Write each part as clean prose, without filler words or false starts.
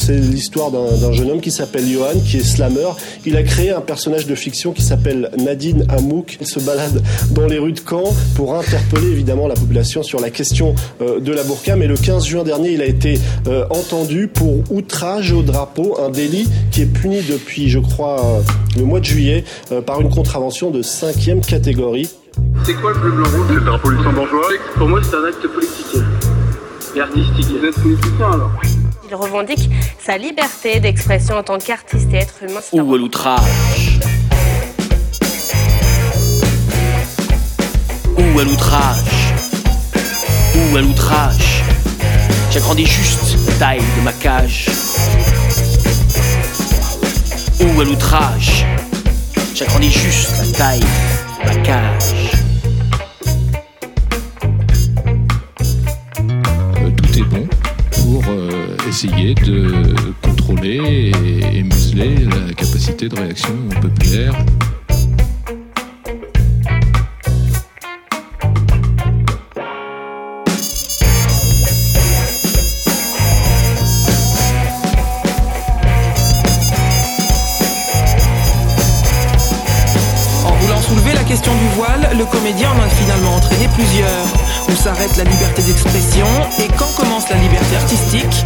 C'est l'histoire d'un jeune homme qui s'appelle Johan, qui est slammer. Il a créé un personnage de fiction qui s'appelle Nadine Hamouk. Il se balade dans les rues de Caen pour interpeller évidemment la population sur la question de la burqa. Mais le 15 juin dernier, il a été entendu pour outrage au drapeau, un délit qui est puni depuis, je crois, le mois de juillet par une contravention de 5e catégorie. C'est quoi le bleu, blanc, rouge? C'est le drapeau luxembourgeois. Pour moi, c'est un acte politique et artistique. Vous êtes politicien alors? Il revendique sa liberté d'expression en tant qu'artiste et être humain. Ou à l'outrage. Ou à l'outrage. Ou à l'outrage. J'agrandis juste la taille de ma cage. Ou à l'outrage. J'agrandis juste la taille de ma cage. Tout est bon pour essayer de contrôler et museler la capacité de réaction populaire. Question du voile, le comédien en a finalement entraîné plusieurs. Où s'arrête la liberté d'expression et quand commence la liberté artistique?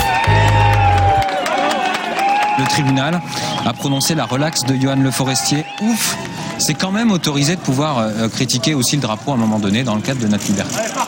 Le tribunal a prononcé la relaxe de Johan Le Forestier. Ouf, c'est quand même autorisé de pouvoir critiquer aussi le drapeau à un moment donné dans le cadre de notre liberté.